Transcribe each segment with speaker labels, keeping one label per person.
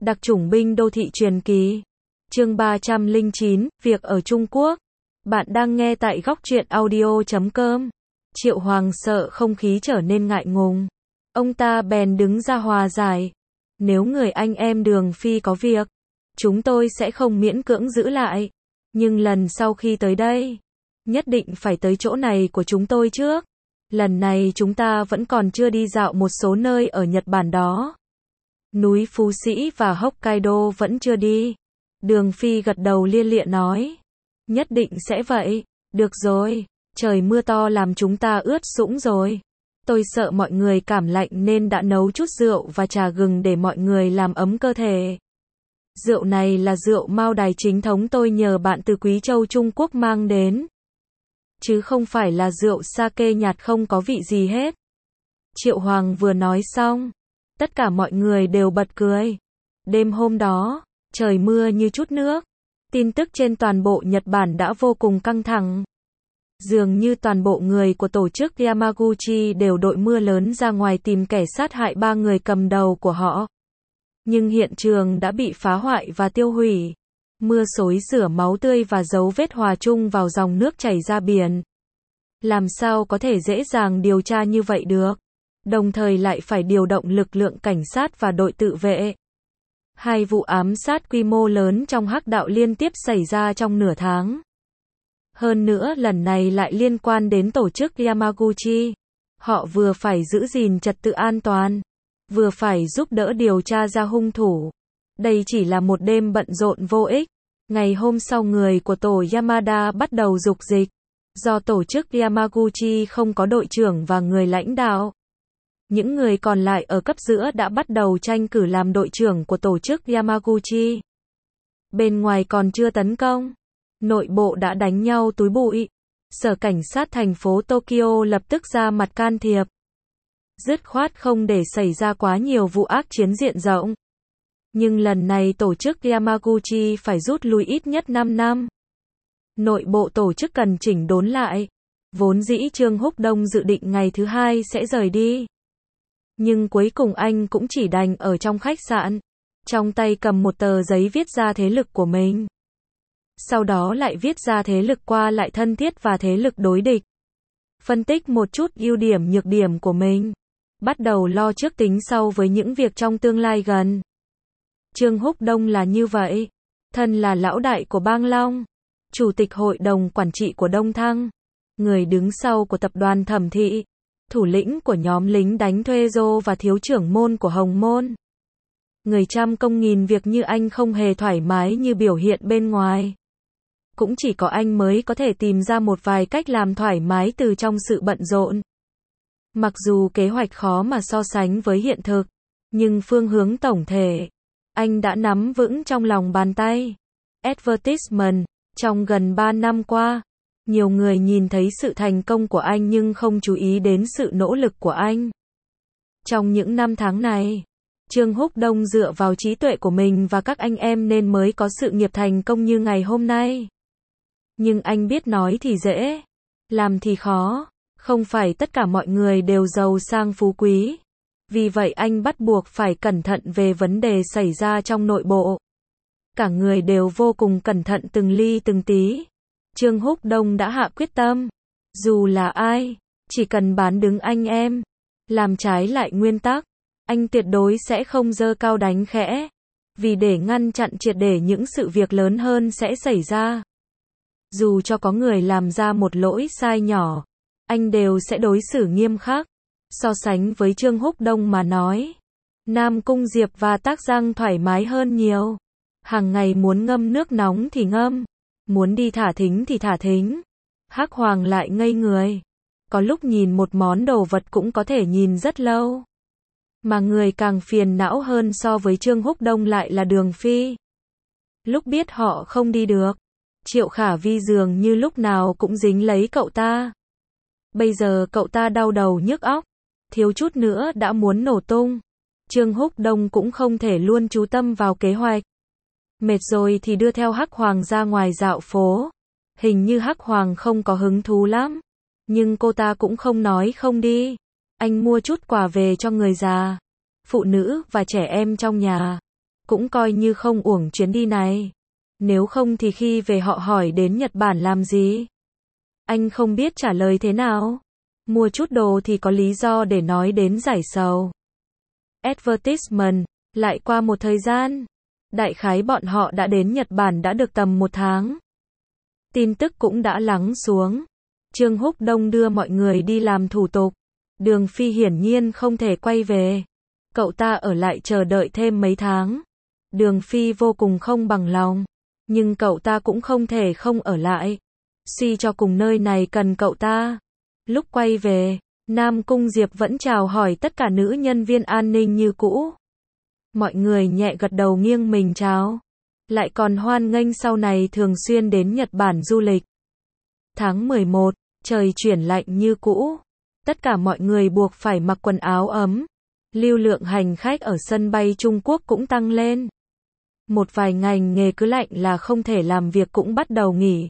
Speaker 1: Đặc chủng binh đô thị truyền kỳ. Chương 309, việc ở Trung Quốc. Bạn đang nghe tại góc truyện audio.com. Triệu Hoàng sợ không khí trở nên ngại ngùng. Ông ta bèn đứng ra hòa giải. Nếu người anh em Đường Phi có việc, chúng tôi sẽ không miễn cưỡng giữ lại. Nhưng lần sau khi tới đây, nhất định phải tới chỗ này của chúng tôi trước. Lần này chúng ta vẫn còn chưa đi dạo một số nơi ở Nhật Bản đó. Núi Phú Sĩ và Hokkaido vẫn chưa đi. Đường Phi gật đầu lia lịa nói. Nhất định sẽ vậy. Được rồi, trời mưa to làm chúng ta ướt sũng rồi. Tôi sợ mọi người cảm lạnh nên đã nấu chút rượu và trà gừng để mọi người làm ấm cơ thể. Rượu này là rượu Mao Đài chính thống tôi nhờ bạn từ Quý Châu Trung Quốc mang đến. Chứ không phải là rượu sake nhạt không có vị gì hết. Triệu Hoàng vừa nói xong, tất cả mọi người đều bật cười. Đêm hôm đó, trời mưa như chút nước. Tin tức trên toàn bộ Nhật Bản đã vô cùng căng thẳng. Dường như toàn bộ người của tổ chức Yamaguchi đều đội mưa lớn ra ngoài tìm kẻ sát hại 3 người cầm đầu của họ. Nhưng hiện trường đã bị phá hoại và tiêu hủy. Mưa xối rửa máu tươi và dấu vết hòa chung vào dòng nước chảy ra biển. Làm sao có thể dễ dàng điều tra như vậy được? Đồng thời lại phải điều động lực lượng cảnh sát và đội tự vệ. 2 vụ ám sát quy mô lớn trong Hắc đạo liên tiếp xảy ra trong nửa tháng. Hơn nữa lần này lại liên quan đến tổ chức Yamaguchi. Họ vừa phải giữ gìn trật tự an toàn, vừa phải giúp đỡ điều tra ra hung thủ. Đây chỉ là một đêm bận rộn vô ích. Ngày hôm sau người của tổ Yamada bắt đầu dục dịch. Do tổ chức Yamaguchi không có đội trưởng và người lãnh đạo, những người còn lại ở cấp giữa đã bắt đầu tranh cử làm đội trưởng của tổ chức Yamaguchi. Bên ngoài còn chưa tấn công, nội bộ đã đánh nhau túi bụi. Sở cảnh sát thành phố Tokyo lập tức ra mặt can thiệp. Dứt khoát không để xảy ra quá nhiều vụ ác chiến diện rộng. Nhưng lần này tổ chức Yamaguchi phải rút lui ít nhất 5 năm. Nội bộ tổ chức cần chỉnh đốn lại. Vốn dĩ Trương Húc Đông dự định ngày thứ 2 sẽ rời đi. Nhưng cuối cùng anh cũng chỉ đành ở trong khách sạn. Trong tay cầm một tờ giấy viết ra thế lực của mình. Sau đó lại viết ra thế lực qua lại thân thiết và thế lực đối địch. Phân tích một chút ưu điểm nhược điểm của mình. Bắt đầu lo trước tính sau với những việc trong tương lai gần. Trương Húc Đông là như vậy. Thân là lão đại của Bang Long, chủ tịch hội đồng quản trị của Đông Thăng, người đứng sau của tập đoàn Thẩm Thị, thủ lĩnh của nhóm lính đánh thuê Dô và thiếu trưởng môn của Hồng Môn. Người trăm công nghìn việc như anh không hề thoải mái như biểu hiện bên ngoài. Cũng chỉ có anh mới có thể tìm ra một vài cách làm thoải mái từ trong sự bận rộn. Mặc dù kế hoạch khó mà so sánh với hiện thực, nhưng phương hướng tổng thể, anh đã nắm vững trong lòng bàn tay. Advertisement, trong gần 3 năm qua, nhiều người nhìn thấy sự thành công của anh nhưng không chú ý đến sự nỗ lực của anh. Trong những năm tháng này, Trương Húc Đông dựa vào trí tuệ của mình và các anh em nên mới có sự nghiệp thành công như ngày hôm nay. Nhưng anh biết nói thì dễ, làm thì khó. Không phải tất cả mọi người đều giàu sang phú quý. Vì vậy anh bắt buộc phải cẩn thận về vấn đề xảy ra trong nội bộ. Cả người đều vô cùng cẩn thận từng ly từng tí. Trương Húc Đông đã hạ quyết tâm. Dù là ai, chỉ cần bán đứng anh em, làm trái lại nguyên tắc, anh tuyệt đối sẽ không giơ cao đánh khẽ. Vì để ngăn chặn triệt để những sự việc lớn hơn sẽ xảy ra. Dù cho có người làm ra một lỗi sai nhỏ, anh đều sẽ đối xử nghiêm khắc. So sánh với Trương Húc Đông mà nói, Nam Cung Diệp và Tác Giang thoải mái hơn nhiều. Hàng ngày muốn ngâm nước nóng thì ngâm, muốn đi thả thính thì thả thính. Hắc Hoàng lại ngây người. Có lúc nhìn một món đồ vật cũng có thể nhìn rất lâu. Mà người càng phiền não hơn so với Trương Húc Đông lại là Đường Phi. Lúc biết họ không đi được, Triệu Khả Vi dường như lúc nào cũng dính lấy cậu ta. Bây giờ cậu ta đau đầu nhức óc, thiếu chút nữa đã muốn nổ tung. Trương Húc Đông cũng không thể luôn chú tâm vào kế hoạch. Mệt rồi thì đưa theo Hắc Hoàng ra ngoài dạo phố. Hình như Hắc Hoàng không có hứng thú lắm. Nhưng cô ta cũng không nói không đi. Anh mua chút quà về cho người già, phụ nữ và trẻ em trong nhà. cũng coi như không uổng chuyến đi này. Nếu không thì khi về họ hỏi đến Nhật Bản làm gì? Anh không biết trả lời thế nào. Mua chút đồ thì có lý do để nói đến giải sầu. Advertisement, lại qua một thời gian. Đại khái bọn họ đã đến Nhật Bản đã được tầm 1 tháng. Tin tức cũng đã lắng xuống. Trương Húc Đông đưa mọi người đi làm thủ tục. Đường Phi hiển nhiên không thể quay về. Cậu ta ở lại chờ đợi thêm mấy tháng. Đường Phi vô cùng không bằng lòng. Nhưng cậu ta cũng không thể không ở lại. Suy cho cùng nơi này cần cậu ta. Lúc quay về, Nam Cung Diệp vẫn chào hỏi tất cả nữ nhân viên an ninh như cũ. Mọi người nhẹ gật đầu nghiêng mình chào. Lại còn hoan nghênh sau này thường xuyên đến Nhật Bản du lịch. Tháng 11, trời chuyển lạnh như cũ. Tất cả mọi người buộc phải mặc quần áo ấm. Lưu lượng hành khách ở sân bay Trung Quốc cũng tăng lên. Một vài ngành nghề cứ lạnh là không thể làm việc cũng bắt đầu nghỉ.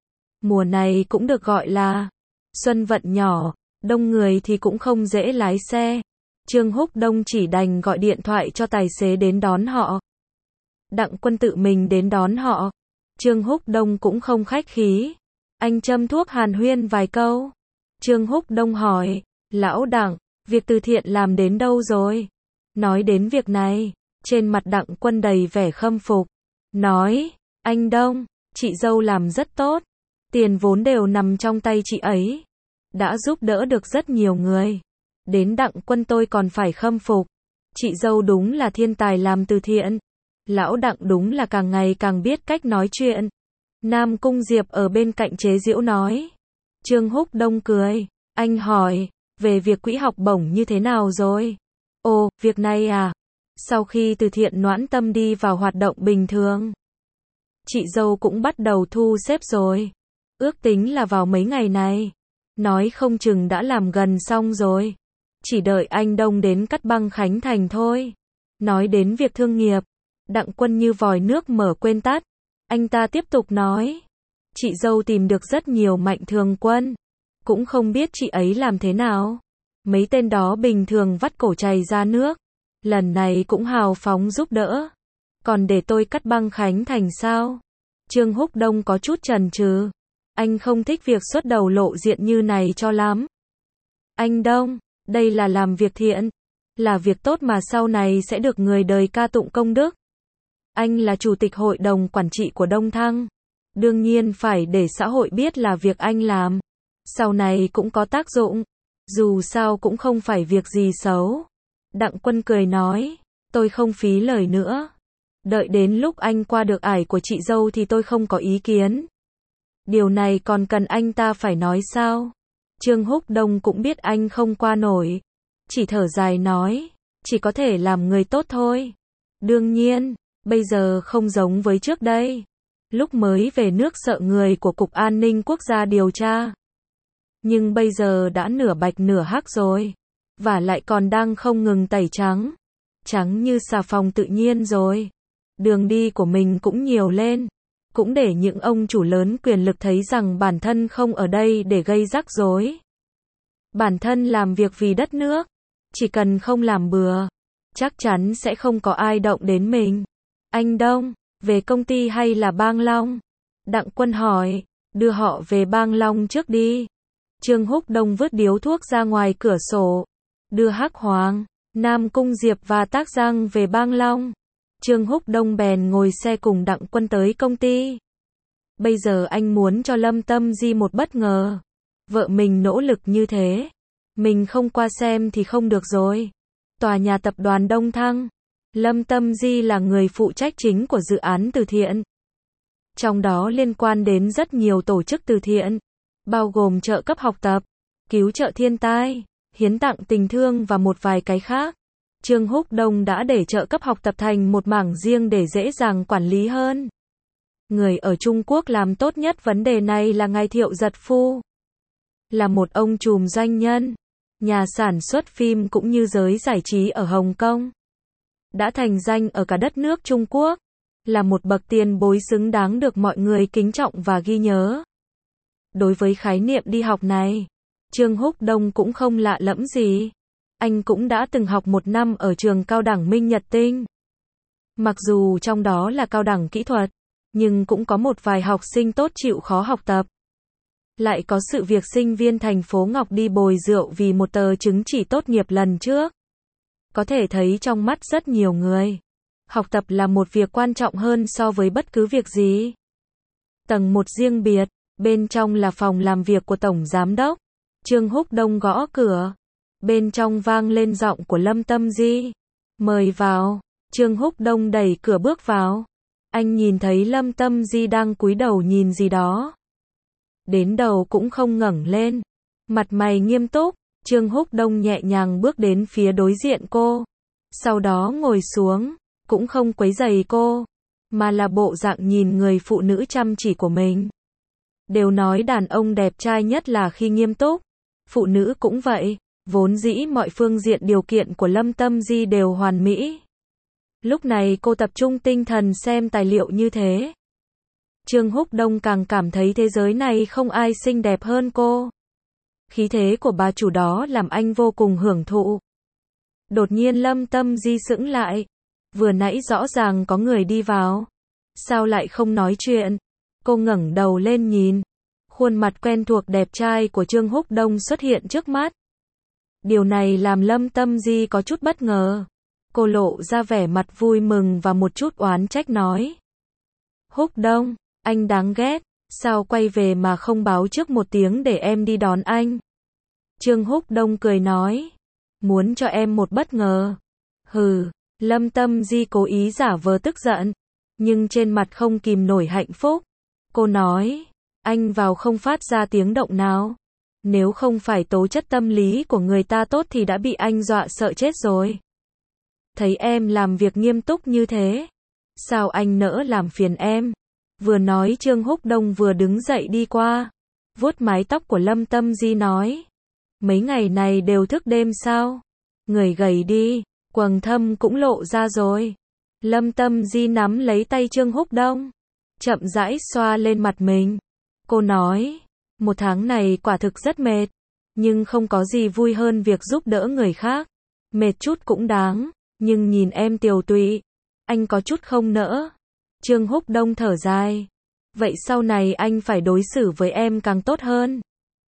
Speaker 1: Mùa này cũng được gọi là xuân vận nhỏ, đông người thì cũng không dễ lái xe. Trương Húc Đông chỉ đành gọi điện thoại cho tài xế đến đón họ. Đặng Quân tự mình đến đón họ. Trương Húc Đông cũng không khách khí. Anh châm thuốc hàn huyên vài câu. Trương Húc Đông hỏi, lão Đặng, việc từ thiện làm đến đâu rồi? Nói đến việc này, trên mặt Đặng Quân đầy vẻ khâm phục. Nói, anh Đông, chị dâu làm rất tốt. Tiền vốn đều nằm trong tay chị ấy. Đã giúp đỡ được rất nhiều người. Đến Đặng Quân tôi còn phải khâm phục. Chị dâu đúng là thiên tài làm từ thiện. Lão Đặng đúng là càng ngày càng biết cách nói chuyện. Nam Cung Diệp ở bên cạnh chế giễu nói. Trương Húc Đông cười. Anh hỏi, về việc quỹ học bổng như thế nào rồi? Ồ, việc này à? Sau khi từ thiện Noãn Tâm đi vào hoạt động bình thường, chị dâu cũng bắt đầu thu xếp rồi. Ước tính là vào mấy ngày này. Nói không chừng đã làm gần xong rồi. Chỉ đợi anh Đông đến cắt băng khánh thành thôi. Nói đến việc thương nghiệp, Đặng Quân như vòi nước mở quên tắt. Anh ta tiếp tục nói. Chị dâu tìm được rất nhiều mạnh thường quân. Cũng không biết chị ấy làm thế nào. Mấy tên đó bình thường vắt cổ chày ra nước. Lần này cũng hào phóng giúp đỡ. Còn để tôi cắt băng khánh thành sao? Trương Húc Đông có chút chần chừ. Anh không thích việc xuất đầu lộ diện như này cho lắm. Anh Đông, đây là làm việc thiện. Là việc tốt mà sau này sẽ được người đời ca tụng công đức. Anh là chủ tịch hội đồng quản trị của Đông Thăng. Đương nhiên phải để xã hội biết là việc anh làm. Sau này cũng có tác dụng. Dù sao cũng không phải việc gì xấu. Đặng Quân cười nói. Tôi không phí lời nữa. Đợi đến lúc anh qua được ải của chị dâu thì tôi không có ý kiến. Điều này còn cần anh ta phải nói sao? Trương Húc Đông cũng biết anh không qua nổi. Chỉ thở dài nói. Chỉ có thể làm người tốt thôi. Đương nhiên, bây giờ không giống với trước đây. Lúc mới về nước sợ người của Cục An ninh Quốc gia điều tra. Nhưng bây giờ đã nửa bạch nửa hắc rồi. Và lại còn đang không ngừng tẩy trắng. Trắng như xà phòng tự nhiên rồi. Đường đi của mình cũng nhiều lên. Cũng để những ông chủ lớn quyền lực thấy rằng bản thân không ở đây để gây rắc rối. Bản thân làm việc vì đất nước. Chỉ cần không làm bừa, chắc chắn sẽ không có ai động đến mình. Anh Đông, về công ty hay là Bang Long? Đặng Quân hỏi, đưa họ về Bang Long trước đi. Trương Húc Đông vứt điếu thuốc ra ngoài cửa sổ. Đưa Hắc Hoàng, Nam Cung Diệp và Tác Giang về Bang Long. Trương Húc Đông bèn ngồi xe cùng Đặng Quân tới công ty. Bây giờ anh muốn cho Lâm Tâm Di một bất ngờ. Vợ mình nỗ lực như thế. Mình không qua xem thì không được rồi. Tòa nhà tập đoàn Đông Thăng. Lâm Tâm Di là người phụ trách chính của dự án từ thiện. Trong đó liên quan đến rất nhiều tổ chức từ thiện. Bao gồm trợ cấp học tập, cứu trợ thiên tai, hiến tặng tình thương và một vài cái khác. Trương Húc Đông đã để trợ cấp học tập thành một mảng riêng để dễ dàng quản lý hơn. Người ở Trung Quốc làm tốt nhất vấn đề này là ngài Thiệu Giật Phu. Là một ông trùm doanh nhân, nhà sản xuất phim cũng như giới giải trí ở Hồng Kông. Đã thành danh ở cả đất nước Trung Quốc. Là một bậc tiền bối xứng đáng được mọi người kính trọng và ghi nhớ. Đối với khái niệm đi học này, Trương Húc Đông cũng không lạ lẫm gì. Anh cũng đã từng học 1 năm ở trường cao đẳng Minh Nhật Tinh. Mặc dù trong đó là cao đẳng kỹ thuật, nhưng cũng có một vài học sinh tốt chịu khó học tập. Lại có sự việc sinh viên thành phố Ngọc đi bồi rượu vì một tờ chứng chỉ tốt nghiệp lần trước. Có thể thấy trong mắt rất nhiều người, học tập là một việc quan trọng hơn so với bất cứ việc gì. Tầng 1 riêng biệt, bên trong là phòng làm việc của Tổng Giám đốc. Trương Húc Đông gõ cửa. Bên trong vang lên giọng của Lâm Tâm Di. Mời vào. Trương Húc Đông đẩy cửa bước vào. Anh nhìn thấy Lâm Tâm Di đang cúi đầu nhìn gì đó. Đến đầu cũng không ngẩng lên. Mặt mày nghiêm túc. Trương Húc Đông nhẹ nhàng bước đến phía đối diện cô. Sau đó ngồi xuống. Cũng không quấy rầy cô, mà là bộ dạng nhìn người phụ nữ chăm chỉ của mình. Đều nói đàn ông đẹp trai nhất là khi nghiêm túc. Phụ nữ cũng vậy. Vốn dĩ mọi phương diện điều kiện của Lâm Tâm Di đều hoàn mỹ. Lúc này cô tập trung tinh thần xem tài liệu như thế. Trương Húc Đông càng cảm thấy thế giới này không ai xinh đẹp hơn cô. Khí thế của bà chủ đó làm anh vô cùng hưởng thụ. Đột nhiên Lâm Tâm Di sững lại. Vừa nãy rõ ràng có người đi vào. Sao lại không nói chuyện? Cô ngẩng đầu lên nhìn. Khuôn mặt quen thuộc đẹp trai của Trương Húc Đông xuất hiện trước mắt. Điều này làm Lâm Tâm Di có chút bất ngờ. Cô lộ ra vẻ mặt vui mừng và một chút oán trách nói. Húc Đông, anh đáng ghét. Sao quay về mà không báo trước một tiếng để em đi đón anh? Trương Húc Đông cười nói. Muốn cho em một bất ngờ. Hừ. Lâm Tâm Di cố ý giả vờ tức giận, nhưng trên mặt không kìm nổi hạnh phúc. Cô nói, anh vào không phát ra tiếng động nào. Nếu không phải tố chất tâm lý của người ta tốt thì đã bị anh dọa sợ chết rồi. Thấy em làm việc nghiêm túc như thế, sao anh nỡ làm phiền em? Vừa nói Trương Húc Đông vừa đứng dậy đi qua, vuốt mái tóc của Lâm Tâm Di nói. Mấy ngày này đều thức đêm sao? Người gầy đi. Quầng thâm cũng lộ ra rồi. Lâm Tâm Di nắm lấy tay Trương Húc Đông, chậm rãi xoa lên mặt mình. Cô nói, một tháng này quả thực rất mệt, nhưng không có gì vui hơn việc giúp đỡ người khác. Mệt chút cũng đáng, nhưng nhìn em tiều tụy, anh có chút không nỡ. Trương Húc Đông thở dài. Vậy sau này anh phải đối xử với em càng tốt hơn.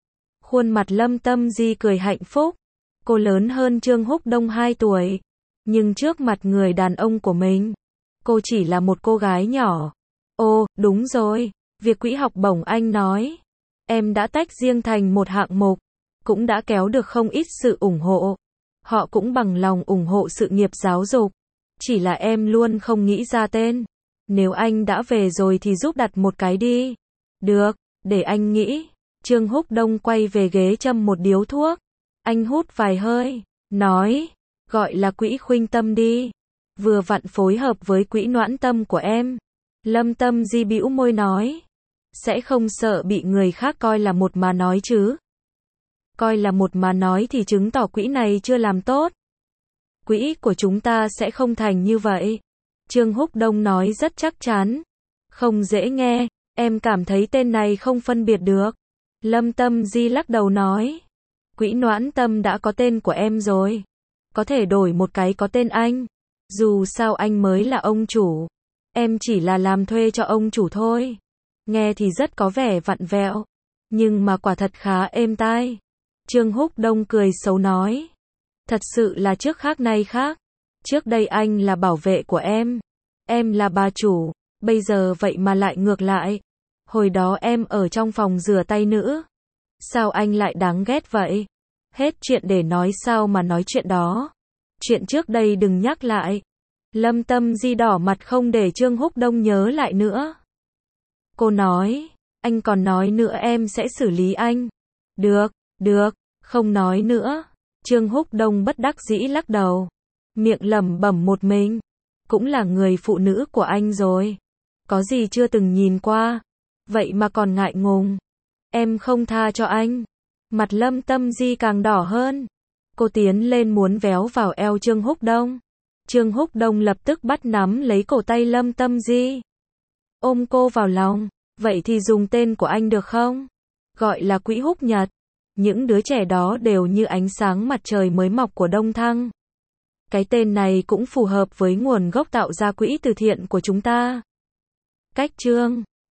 Speaker 1: Khuôn mặt Lâm Tâm Di cười hạnh phúc. Cô lớn hơn Trương Húc Đông 2 tuổi. Nhưng trước mặt người đàn ông của mình, cô chỉ là một cô gái nhỏ. Ồ, đúng rồi, việc quỹ học bổng anh nói, em đã tách riêng thành một hạng mục, cũng đã kéo được không ít sự ủng hộ. Họ cũng bằng lòng ủng hộ sự nghiệp giáo dục. Chỉ là em luôn không nghĩ ra tên. Nếu anh đã về rồi thì giúp đặt một cái đi. Được, để anh nghĩ. Trương Húc Đông quay về ghế châm một điếu thuốc. Anh hút vài hơi, nói. Gọi là quỹ khuynh tâm đi. Vừa vặn phối hợp với quỹ noãn tâm của em. Lâm Tâm Di bĩu môi nói. Sẽ không sợ bị người khác coi là một mà nói chứ? Coi là một mà nói thì chứng tỏ quỹ này chưa làm tốt. Quỹ của chúng ta sẽ không thành như vậy. Trương Húc Đông nói rất chắc chắn. Không dễ nghe, em cảm thấy tên này không phân biệt được. Lâm Tâm Di lắc đầu nói. Quỹ noãn tâm đã có tên của em rồi. Có thể đổi một cái có tên anh. Dù sao anh mới là ông chủ. Em chỉ là làm thuê cho ông chủ thôi. Nghe thì rất có vẻ vặn vẹo. Nhưng mà quả thật khá êm tai. Trương Húc Đông cười xấu nói. Thật sự là trước khác nay khác. Trước đây anh là bảo vệ của em là bà chủ. Bây giờ vậy mà lại ngược lại. Hồi đó em ở trong phòng rửa tay nữa. Sao anh lại đáng ghét vậy? Hết chuyện để nói sao mà nói chuyện đó. Chuyện trước đây đừng nhắc lại. Lâm Tâm Di đỏ mặt không để Trương Húc Đông nhớ lại nữa. Cô nói, anh còn nói nữa em sẽ xử lý anh. Được, không nói nữa. Trương Húc Đông bất đắc dĩ lắc đầu. Miệng lẩm bẩm một mình. Cũng là người phụ nữ của anh rồi. Có gì chưa từng nhìn qua. Vậy mà còn ngại ngùng. Em không tha cho anh. Mặt Lâm Tâm Di càng đỏ hơn. Cô tiến lên muốn véo vào eo Trương Húc Đông. Trương Húc Đông lập tức bắt nắm lấy cổ tay Lâm Tâm Di. Ôm cô vào lòng. Vậy thì dùng tên của anh được không? Gọi là Quỹ Húc Nhật. Những đứa trẻ đó đều như ánh sáng mặt trời mới mọc của Đông Thăng. Cái tên này cũng phù hợp với nguồn gốc tạo ra quỹ từ thiện của chúng ta. Cách chương